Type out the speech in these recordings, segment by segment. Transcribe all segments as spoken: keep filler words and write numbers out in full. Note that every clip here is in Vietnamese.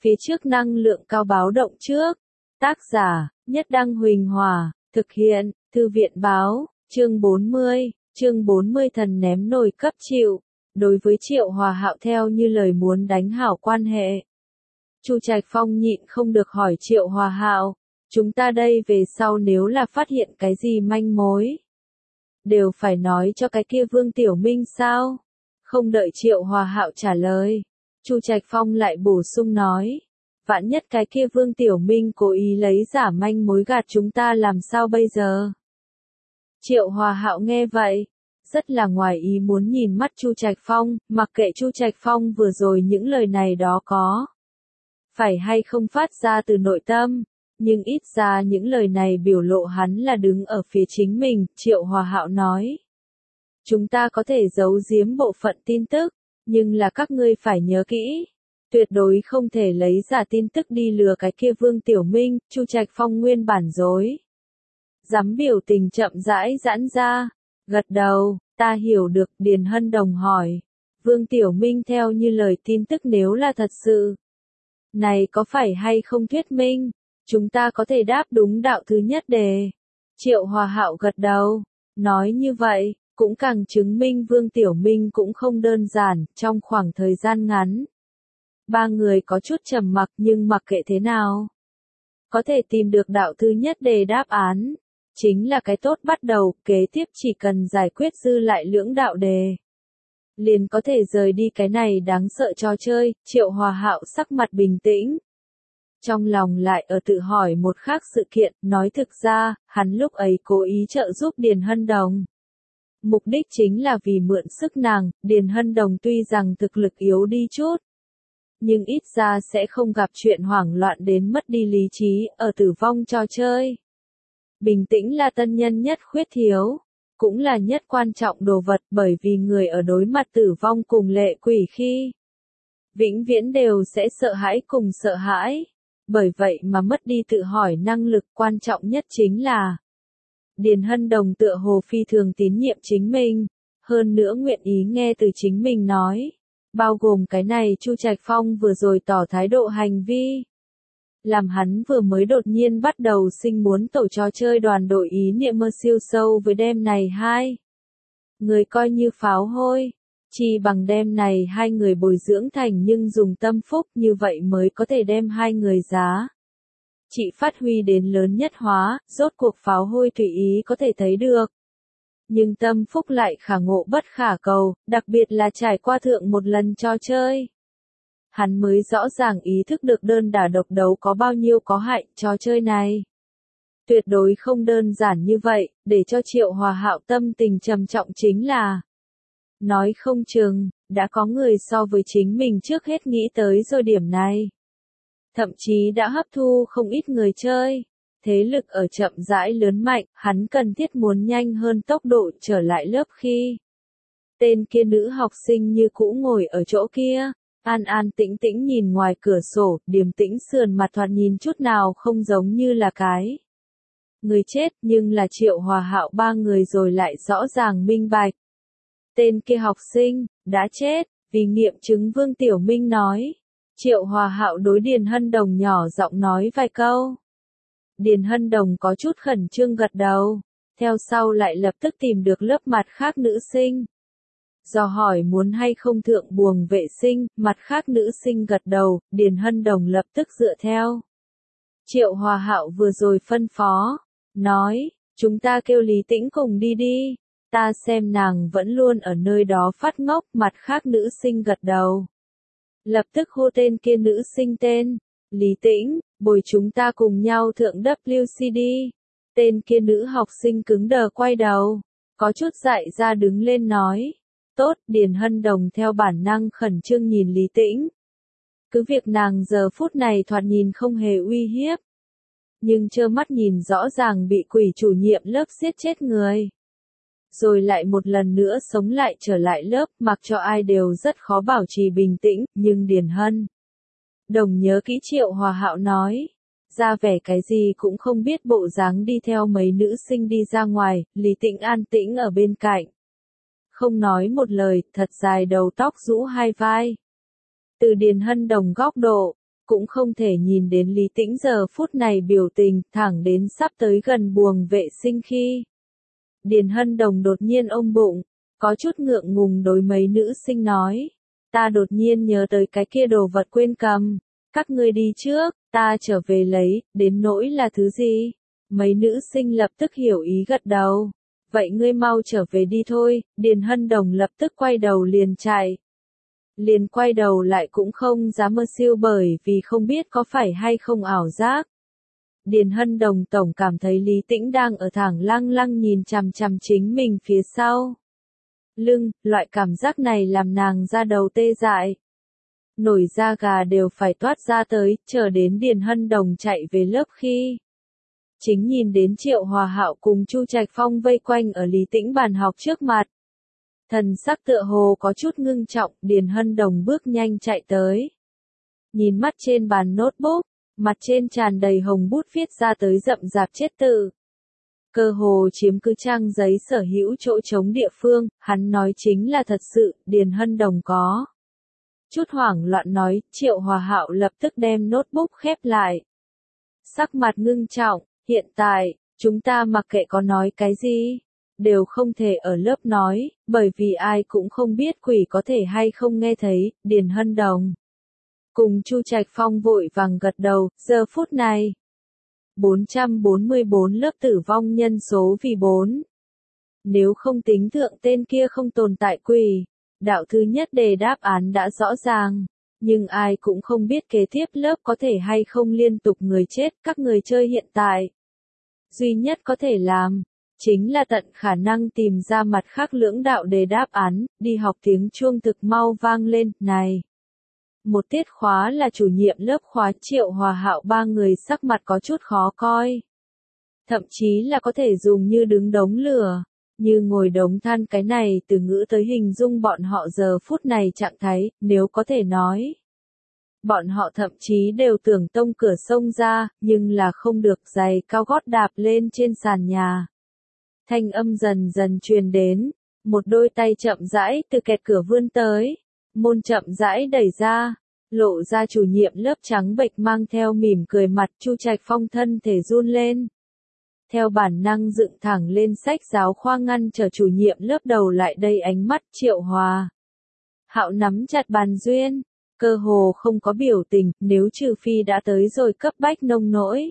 Phía trước năng lượng cao báo động trước. Tác giả, Nhất Đăng Huỳnh Hòa, thực hiện, Thư viện Báo, chương bốn mươi, chương bốn mươi thần ném nồi cấp chịu. Đối với Triệu Hòa Hạo theo như lời muốn đánh hảo quan hệ. Chu Trạch Phong nhịn không được hỏi Triệu Hòa Hạo, chúng ta đây về sau nếu là phát hiện cái gì manh mối, đều phải nói cho cái kia Vương Tiểu Minh sao? Không đợi Triệu Hòa Hạo trả lời, Chu Trạch Phong lại bổ sung nói, vạn nhất cái kia Vương Tiểu Minh cố ý lấy giả manh mối gạt chúng ta làm sao bây giờ? Triệu Hòa Hạo nghe vậy, rất là ngoài ý muốn nhìn mắt Chu Trạch Phong, mặc kệ Chu Trạch Phong vừa rồi những lời này đó có phải hay không phát ra từ nội tâm, nhưng ít ra những lời này biểu lộ hắn là đứng ở phía chính mình. Triệu Hòa Hạo nói, chúng ta có thể giấu giếm bộ phận tin tức, nhưng là các ngươi phải nhớ kỹ, tuyệt đối không thể lấy giả tin tức đi lừa cái kia Vương Tiểu Minh. Chu Trạch Phong nguyên bản dối dám biểu tình chậm rãi giãn ra, gật đầu, ta hiểu được. Điền Hân Đồng hỏi, Vương Tiểu Minh theo như lời tin tức nếu là thật sự, này có phải hay không thuyết minh, chúng ta có thể đáp đúng đạo thứ nhất đề. Triệu Hòa Hạo gật đầu, nói như vậy, cũng càng chứng minh Vương Tiểu Minh cũng không đơn giản. Trong khoảng thời gian ngắn, ba người có chút trầm mặc, nhưng mặc kệ thế nào, có thể tìm được đạo thứ nhất đề đáp án, chính là cái tốt bắt đầu. Kế tiếp chỉ cần giải quyết dư lại lưỡng đạo đề, liền có thể rời đi cái này đáng sợ trò chơi. Triệu Hòa Hạo sắc mặt bình tĩnh, trong lòng lại ở tự hỏi một khác sự kiện. Nói thực ra, hắn lúc ấy cố ý trợ giúp Điền Hân Đồng, mục đích chính là vì mượn sức nàng. Điền Hân Đồng tuy rằng thực lực yếu đi chút, nhưng ít ra sẽ không gặp chuyện hoảng loạn đến mất đi lý trí ở tử vong trò chơi. Bình tĩnh là tân nhân nhất khuyết thiếu, cũng là nhất quan trọng đồ vật, bởi vì người ở đối mặt tử vong cùng lệ quỷ khi, vĩnh viễn đều sẽ sợ hãi cùng sợ hãi. Bởi vậy mà mất đi tự hỏi năng lực. Quan trọng nhất chính là, Điền Hân Đồng tựa hồ phi thường tín nhiệm chính mình, hơn nữa nguyện ý nghe từ chính mình nói, bao gồm cái này Chu Trạch Phong vừa rồi tỏ thái độ hành vi, làm hắn vừa mới đột nhiên bắt đầu sinh muốn tổ trò chơi đoàn đội ý niệm mơ siêu sâu với đêm này hai người coi như pháo hôi, chỉ bằng đêm này hai người bồi dưỡng thành nhưng dùng tâm phúc, như vậy mới có thể đem hai người giá trị phát huy đến lớn nhất hóa. Rốt cuộc pháo hôi tùy ý có thể thấy được, nhưng tâm phúc lại khả ngộ bất khả cầu, đặc biệt là trải qua thượng một lần trò chơi, hắn mới rõ ràng ý thức được đơn đả độc đấu có bao nhiêu có hại. Trò chơi này tuyệt đối không đơn giản như vậy. Để cho Triệu Hòa Hạo tâm tình trầm trọng chính là, nói không chừng đã có người so với chính mình trước hết nghĩ tới rồi điểm này, thậm chí đã hấp thu không ít người chơi. Thế lực ở chậm rãi lớn mạnh, hắn cần thiết muốn nhanh hơn tốc độ trở lại lớp khi tên kia nữ học sinh như cũ ngồi ở chỗ kia, an an tĩnh tĩnh nhìn ngoài cửa sổ, điềm tĩnh sườn mặt thoạt nhìn chút nào không giống như là cái người chết, nhưng là Triệu Hòa Hạo ba người rồi lại rõ ràng minh bạch. Tên kia học sinh đã chết, vì nghiệm chứng Vương Tiểu Minh nói. Triệu Hòa Hạo đối Điền Hân Đồng nhỏ giọng nói vài câu. Điền Hân Đồng có chút khẩn trương gật đầu, theo sau lại lập tức tìm được lớp mặt khác nữ sinh, dò hỏi muốn hay không thượng buồng vệ sinh. Mặt khác nữ sinh gật đầu, Điền Hân Đồng lập tức dựa theo Triệu Hòa Hạo vừa rồi phân phó, nói, chúng ta kêu Lý Tĩnh cùng đi đi, ta xem nàng vẫn luôn ở nơi đó phát ngốc. Mặt khác nữ sinh gật đầu, lập tức hô tên kia nữ sinh tên, Lý Tĩnh, bồi chúng ta cùng nhau thượng W C D. Tên kia nữ học sinh cứng đờ quay đầu, có chút dại ra đứng lên nói, tốt. Điền Hân Đồng theo bản năng khẩn trương nhìn Lý Tĩnh, cứ việc nàng giờ phút này thoạt nhìn không hề uy hiếp, nhưng trơ mắt nhìn rõ ràng bị quỷ chủ nhiệm lớp giết chết người, rồi lại một lần nữa sống lại trở lại lớp, mặc cho ai đều rất khó bảo trì bình tĩnh. Nhưng Điền Hân Đồng nhớ kỹ Triệu Hòa Hạo nói, ra vẻ cái gì cũng không biết bộ dáng đi theo mấy nữ sinh đi ra ngoài. Lý Tĩnh an tĩnh ở bên cạnh, không nói một lời, thật dài đầu tóc rũ hai vai. Từ Điền Hân Đồng góc độ, cũng không thể nhìn đến Lý Tĩnh giờ phút này biểu tình, thẳng đến sắp tới gần buồng vệ sinh khi. Điền Hân Đồng đột nhiên ôm bụng, có chút ngượng ngùng đối mấy nữ sinh nói. Ta đột nhiên nhớ tới cái kia đồ vật quên cầm. Các ngươi đi trước, ta trở về lấy, đến nỗi là thứ gì? Mấy nữ sinh lập tức hiểu ý gật đầu. Vậy ngươi mau trở về đi thôi, Điền Hân Đồng lập tức quay đầu liền chạy. Liền quay đầu lại cũng không dám mơ siêu bởi vì không biết có phải hay không ảo giác. Điền Hân Đồng tổng cảm thấy Lý Tĩnh đang ở thẳng lăng lăng nhìn chằm chằm chính mình phía sau. Lưng, loại cảm giác này làm nàng da đầu tê dại. Nổi da gà đều phải toát ra tới, chờ đến Điền Hân Đồng chạy về lớp khi. Chính nhìn đến Triệu Hòa Hạo cùng Chu Trạch Phong vây quanh ở Lý Tĩnh bàn học trước mặt. Thần sắc tựa hồ có chút ngưng trọng, Điền Hân Đồng bước nhanh chạy tới. Nhìn mắt trên bàn notebook, mặt trên tràn đầy hồng bút viết ra tới rậm rạp chết tự. Cơ hồ chiếm cứ trang giấy sở hữu chỗ trống địa phương, hắn nói chính là thật sự, Điền Hân Đồng có. Chút hoảng loạn nói, Triệu Hòa Hạo lập tức đem notebook khép lại. Sắc mặt ngưng trọng, hiện tại, chúng ta mặc kệ có nói cái gì, đều không thể ở lớp nói, bởi vì ai cũng không biết quỷ có thể hay không nghe thấy, Điền Hân Đồng. Cùng Chu Trạch Phong vội vàng gật đầu, giờ phút này. bốn trăm bốn mươi bốn lớp tử vong nhân số vì bốn. Nếu không tính thượng tên kia không tồn tại quỷ, đạo thứ nhất đề đáp án đã rõ ràng. Nhưng ai cũng không biết kế tiếp lớp có thể hay không liên tục người chết các người chơi hiện tại. Duy nhất có thể làm, chính là tận khả năng tìm ra mặt khác lưỡng đạo đề đáp án, đi học tiếng chuông thực mau vang lên, này. Một tiết khóa là chủ nhiệm lớp khóa Triệu Hòa Hạo ba người sắc mặt có chút khó coi. Thậm chí là có thể dùng như đứng đống lửa, như ngồi đống than cái này từ ngữ tới hình dung bọn họ giờ phút này trạng thái, nếu có thể nói. Bọn họ thậm chí đều tưởng tông cửa sông ra, nhưng là không được giày cao gót đạp lên trên sàn nhà. Thanh âm dần dần truyền đến, một đôi tay chậm rãi từ kẹt cửa vươn tới, môn chậm rãi đẩy ra, lộ ra chủ nhiệm lớp trắng bệch mang theo mỉm cười mặt Chu Trạch Phong thân thể run lên. Theo bản năng dựng thẳng lên sách giáo khoa ngăn chờ chủ nhiệm lớp đầu lại đây ánh mắt Triệu Hòa. Hạo nắm chặt bàn duyên, cơ hồ không có biểu tình, nếu trừ phi đã tới rồi cấp bách nông nỗi.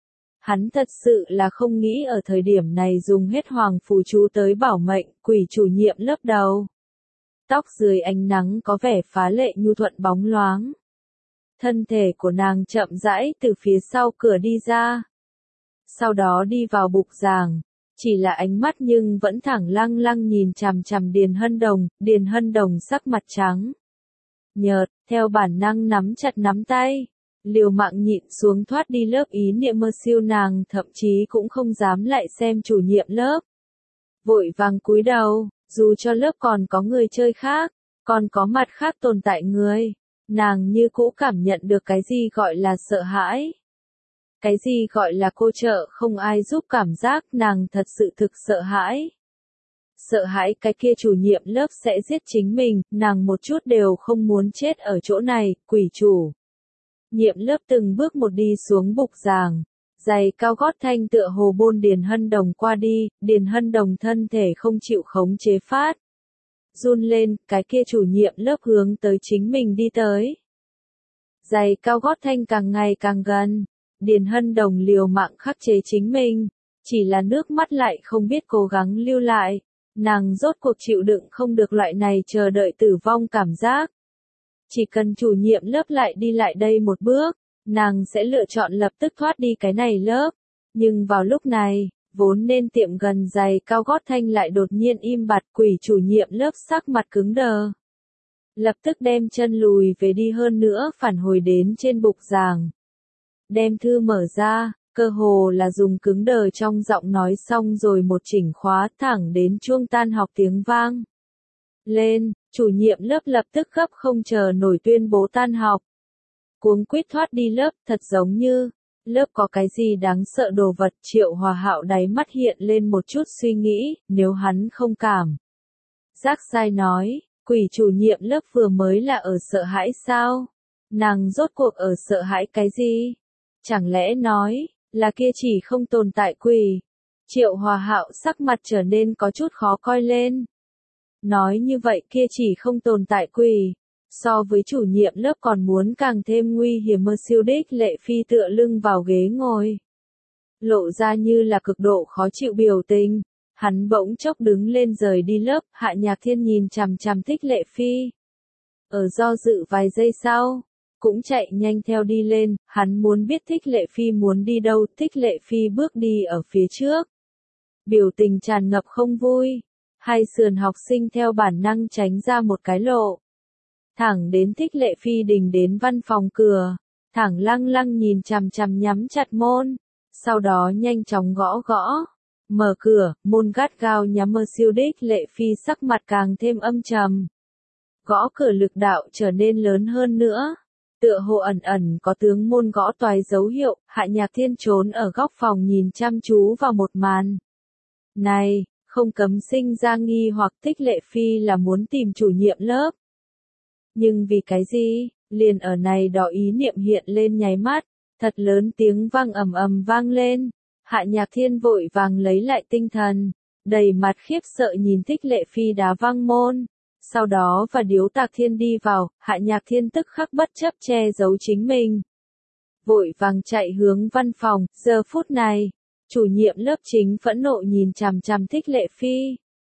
Hắn thật sự là không nghĩ ở thời điểm này dùng hết hoàng phù chú tới bảo mệnh, quỷ chủ nhiệm lớp đầu. Tóc dưới ánh nắng có vẻ phá lệ nhu thuận bóng loáng. Thân thể của nàng chậm rãi từ phía sau cửa đi ra. Sau đó đi vào bục giảng, chỉ là ánh mắt nhưng vẫn thẳng lăng lăng nhìn chằm chằm Điền Hân Đồng, Điền Hân Đồng sắc mặt trắng. Nhợt, theo bản năng nắm chặt nắm tay, liều mạng nhịn xuống thoát đi lớp ý niệm mơ siêu nàng thậm chí cũng không dám lại xem chủ nhiệm lớp. Vội vàng cúi đầu, dù cho lớp còn có người chơi khác, còn có mặt khác tồn tại người, nàng như cũ cảm nhận được cái gì gọi là sợ hãi. Cái gì gọi là cô trợ không ai giúp cảm giác nàng thật sự thực sợ hãi. Sợ hãi cái kia chủ nhiệm lớp sẽ giết chính mình, nàng một chút đều không muốn chết ở chỗ này, quỷ chủ. Nhiệm lớp từng bước một đi xuống bục giảng, giày cao gót thanh tựa hồ bôn Điền Hân Đồng qua đi, Điền Hân Đồng thân thể không chịu khống chế phát. Run lên, cái kia chủ nhiệm lớp hướng tới chính mình đi tới. Giày cao gót thanh càng ngày càng gần, Điền Hân Đồng liều mạng khắc chế chính mình, chỉ là nước mắt lại không biết cố gắng lưu lại, nàng rốt cuộc chịu đựng không được loại này chờ đợi tử vong cảm giác. Chỉ cần chủ nhiệm lớp lại đi lại đây một bước, nàng sẽ lựa chọn lập tức thoát đi cái này lớp. Nhưng vào lúc này, vốn nên tiệm gần giày cao gót thanh lại đột nhiên im bặt, quỷ chủ nhiệm lớp sắc mặt cứng đờ. Lập tức đem chân lùi về đi hơn nữa phản hồi đến trên bục giảng. Đem thư mở ra, cơ hồ là dùng cứng đờ trong giọng nói xong rồi một chỉnh khóa thẳng đến chuông tan học tiếng vang. Lên, chủ nhiệm lớp lập tức gấp không chờ nổi tuyên bố tan học. Cuống quýt thoát đi lớp, thật giống như, lớp có cái gì đáng sợ đồ vật. Triệu Hòa Hạo đáy mắt hiện lên một chút suy nghĩ, nếu hắn không cảm. Giác sai nói, quỷ chủ nhiệm lớp vừa mới là ở sợ hãi sao? Nàng rốt cuộc ở sợ hãi cái gì? Chẳng lẽ nói, là kia chỉ không tồn tại quỷ? Triệu Hòa Hạo sắc mặt trở nên có chút khó coi lên. Nói như vậy kia chỉ không tồn tại quỷ, so với chủ nhiệm lớp còn muốn càng thêm nguy hiểm mơ siêu đích Lệ Phi tựa lưng vào ghế ngồi. Lộ ra như là cực độ khó chịu biểu tình, hắn bỗng chốc đứng lên rời đi lớp, Hạ Nhạc Thiên nhìn chằm chằm Thích Lệ Phi. Ở do dự vài giây sau, cũng chạy nhanh theo đi lên, hắn muốn biết Thích Lệ Phi muốn đi đâu, Thích Lệ Phi bước đi ở phía trước. Biểu tình tràn ngập không vui, hai sườn học sinh theo bản năng tránh ra một cái lộ. Thẳng đến Thích Lệ Phi đình đến văn phòng cửa, thẳng lăng lăng nhìn chằm chằm nhắm chặt môn, sau đó nhanh chóng gõ gõ. Mở cửa, môn gắt gao nhắm mơ siêu đích Lệ Phi sắc mặt càng thêm âm trầm. Gõ cửa lực đạo trở nên lớn hơn nữa. Tựa hồ ẩn ẩn có tướng môn gõ toái dấu hiệu, Hạ Nhạc Thiên trốn ở góc phòng nhìn chăm chú vào một màn. Này, không cấm sinh ra nghi hoặc Thích Lệ Phi là muốn tìm chủ nhiệm lớp. Nhưng vì cái gì, liền ở này đó ý niệm hiện lên nháy mắt, thật lớn tiếng vang ầm ầm vang lên. Hạ Nhạc Thiên vội vàng lấy lại tinh thần, đầy mặt khiếp sợ nhìn Thích Lệ Phi đá văng môn. Sau đó và Điếu Tạc Thiên đi vào, Hạ Nhạc Thiên tức khắc bất chấp che giấu chính mình. Vội vàng chạy hướng văn phòng, giờ phút này, chủ nhiệm lớp chính phẫn nộ nhìn chằm chằm Thích Lệ Phi.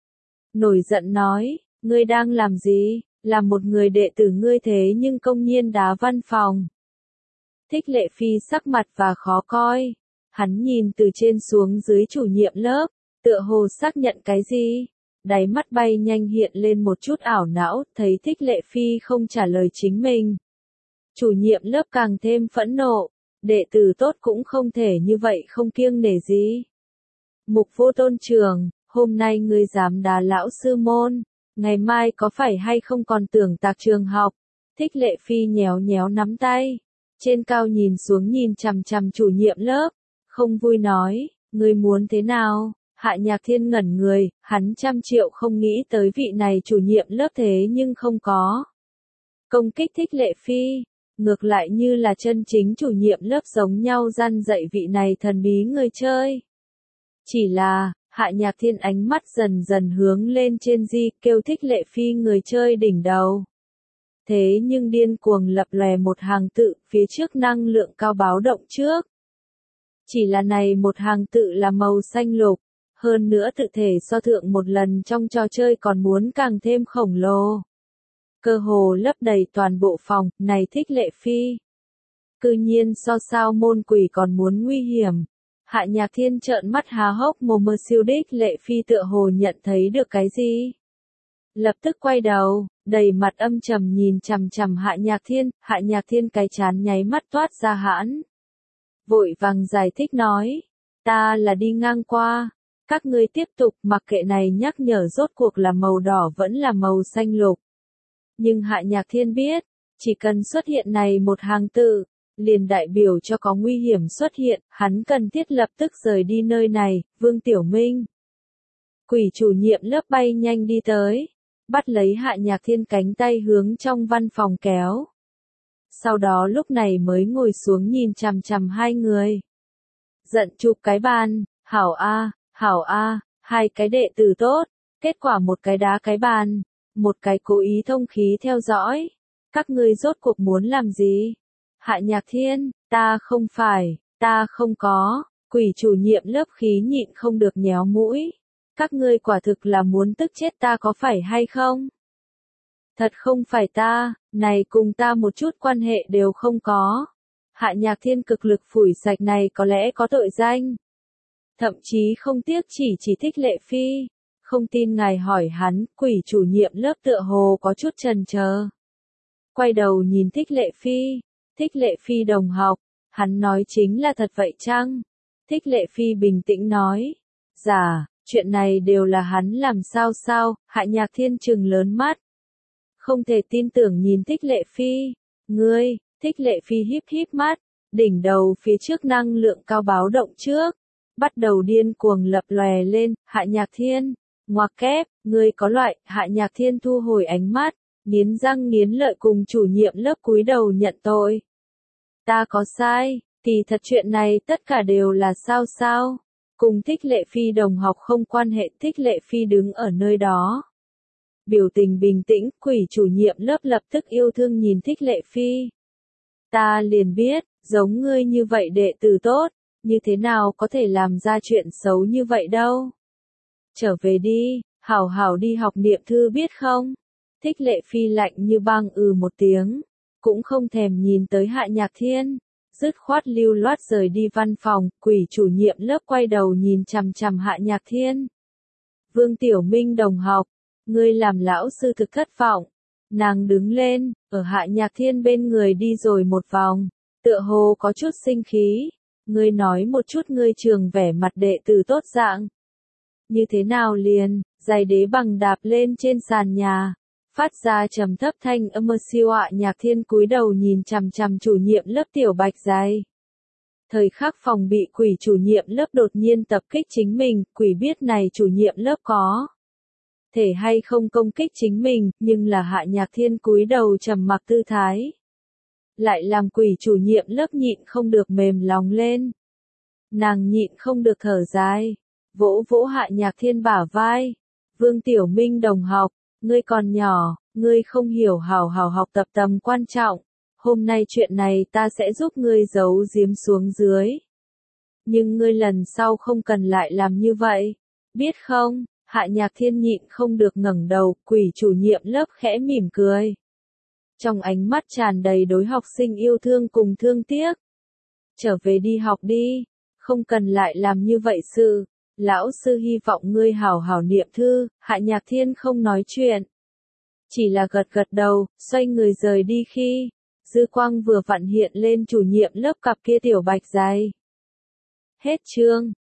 Nổi giận nói, ngươi đang làm gì, là một người đệ tử ngươi thế nhưng công nhiên đá văn phòng. Thích Lệ Phi sắc mặt và khó coi, hắn nhìn từ trên xuống dưới chủ nhiệm lớp, tựa hồ xác nhận cái gì. Đáy mắt bay nhanh hiện lên một chút ảo não, thấy Thích Lệ Phi không trả lời chính mình. Chủ nhiệm lớp càng thêm phẫn nộ, đệ tử tốt cũng không thể như vậy không kiêng nể gì. Mục Vô Tôn trường, hôm nay ngươi dám đá lão sư môn, ngày mai có phải hay không còn tưởng tạc trường học. Thích Lệ Phi nhéo nhéo nắm tay, trên cao nhìn xuống nhìn chằm chằm chủ nhiệm lớp, không vui nói, ngươi muốn thế nào? Hạ Nhạc Thiên ngẩn người, hắn trăm triệu không nghĩ tới vị này chủ nhiệm lớp thế nhưng không có công kích Thích Lệ Phi, ngược lại như là chân chính chủ nhiệm lớp giống nhau răn dạy vị này thần bí người chơi. Chỉ là, Hạ Nhạc Thiên ánh mắt dần dần hướng lên trên di, kêu Thích Lệ Phi người chơi đỉnh đầu. Thế nhưng điên cuồng lập lòe một hàng tự, phía trước năng lượng cao báo động trước. Chỉ là này một hàng tự là màu xanh lục. Hơn nữa tự thể so thượng một lần trong trò chơi còn muốn càng thêm khổng lồ. Cơ hồ lấp đầy toàn bộ phòng, này Thích Lệ Phi. Cư nhiên so sao môn quỷ còn muốn nguy hiểm. Hạ Nhạc Thiên trợn mắt há hốc mồm mơ siêu đích Lệ Phi tựa hồ nhận thấy được cái gì. Lập tức quay đầu, đầy mặt âm trầm nhìn chằm chằm Hạ Nhạc Thiên, Hạ Nhạc Thiên cái chán nháy mắt toát ra hãn. Vội vàng giải thích nói, ta là đi ngang qua. Các ngươi tiếp tục mặc kệ này nhắc nhở rốt cuộc là màu đỏ vẫn là màu xanh lục. Nhưng Hạ Nhạc Thiên biết, chỉ cần xuất hiện này một hàng tự, liền đại biểu cho có nguy hiểm xuất hiện, hắn cần thiết lập tức rời đi nơi này, Vương Tiểu Minh. Quỷ chủ nhiệm lớp bay nhanh đi tới, bắt lấy Hạ Nhạc Thiên cánh tay hướng trong văn phòng kéo. Sau đó lúc này mới ngồi xuống nhìn chằm chằm hai người. Giận chụp cái bàn, hảo a. Hảo a, hai cái đệ tử tốt, kết quả một cái đá cái bàn, một cái cố ý thông khí theo dõi. Các ngươi rốt cuộc muốn làm gì? Hạ Nhạc Thiên, ta không phải, ta không có, quỷ chủ nhiệm lớp khí nhịn không được nhéo mũi. Các ngươi quả thực là muốn tức chết ta có phải hay không? Thật không phải ta, này cùng ta một chút quan hệ đều không có. Hạ Nhạc Thiên cực lực phủi sạch này có lẽ có tội danh. Thậm chí không tiếc chỉ chỉ Thích Lệ Phi, không tin ngài hỏi hắn, quỷ chủ nhiệm lớp tựa hồ có chút chần chờ. Quay đầu nhìn Thích Lệ Phi, Thích Lệ Phi đồng học, hắn nói chính là thật vậy chăng? Thích Lệ Phi bình tĩnh nói, dạ, chuyện này đều là hắn làm sao sao, Hạ Nhạc Thiên trừng lớn mắt. Không thể tin tưởng nhìn Thích Lệ Phi, ngươi, Thích Lệ Phi híp híp mắt, đỉnh đầu phía trước năng lượng cao báo động trước. Bắt đầu điên cuồng lập lòe lên, Hạ Nhạc Thiên, ngoặc kép, ngươi có loại, Hạ Nhạc Thiên thu hồi ánh mắt, nghiến răng nghiến lợi cùng chủ nhiệm lớp cúi đầu nhận tội. Ta có sai, kỳ thật chuyện này tất cả đều là sao sao. Cùng Thích Lệ Phi đồng học không quan hệ. Thích Lệ Phi đứng ở nơi đó. Biểu tình bình tĩnh, quỷ chủ nhiệm lớp lập tức yêu thương nhìn Thích Lệ Phi. Ta liền biết, giống ngươi như vậy đệ tử tốt, như thế nào có thể làm ra chuyện xấu như vậy đâu. Trở về đi, hảo hảo đi học niệm thư biết không? Thích Lệ Phi lạnh như băng ừ một tiếng, cũng không thèm nhìn tới Hạ Nhạc Thiên, dứt khoát lưu loát rời đi văn phòng. Quỷ chủ nhiệm lớp quay đầu nhìn chằm chằm Hạ Nhạc Thiên. Vương Tiểu Minh đồng học, ngươi làm lão sư thực thất vọng. Nàng đứng lên, ở Hạ Nhạc Thiên bên người đi rồi một vòng, tựa hồ có chút sinh khí. Ngươi nói một chút ngươi trường vẻ mặt đệ tử tốt dạng. Như thế nào liền, giày đế bằng đạp lên trên sàn nhà, phát ra trầm thấp thanh âm siêu. Hạ Nhạc Thiên cúi đầu nhìn chằm chằm chủ nhiệm lớp Tiểu Bạch giày. Thời khắc phòng bị quỷ chủ nhiệm lớp đột nhiên tập kích chính mình, quỷ biết này chủ nhiệm lớp có thể hay không công kích chính mình, nhưng là Hạ Nhạc Thiên cúi đầu trầm mặc tư thái, lại làm quỷ chủ nhiệm lớp nhịn không được mềm lòng lên. Nàng nhịn không được thở dài, vỗ vỗ Hạ Nhạc Thiên bả vai. Vương Tiểu Minh đồng học, ngươi còn nhỏ, ngươi không hiểu hào hào học tập tầm quan trọng. Hôm nay chuyện này ta sẽ giúp ngươi giấu giếm xuống dưới. Nhưng ngươi lần sau không cần lại làm như vậy. Biết không? Hạ Nhạc Thiên nhịn không được ngẩng đầu, quỷ chủ nhiệm lớp khẽ mỉm cười. Trong ánh mắt tràn đầy đối học sinh yêu thương cùng thương tiếc. Trở về đi học đi, không cần lại làm như vậy sự. Lão sư hy vọng ngươi hảo hảo niệm thư. Hạ Nhạc Thiên không nói chuyện, chỉ là gật gật đầu, xoay người rời đi khi dư quang vừa vặn hiện lên chủ nhiệm lớp cặp kia tiểu bạch giày. Hết chương.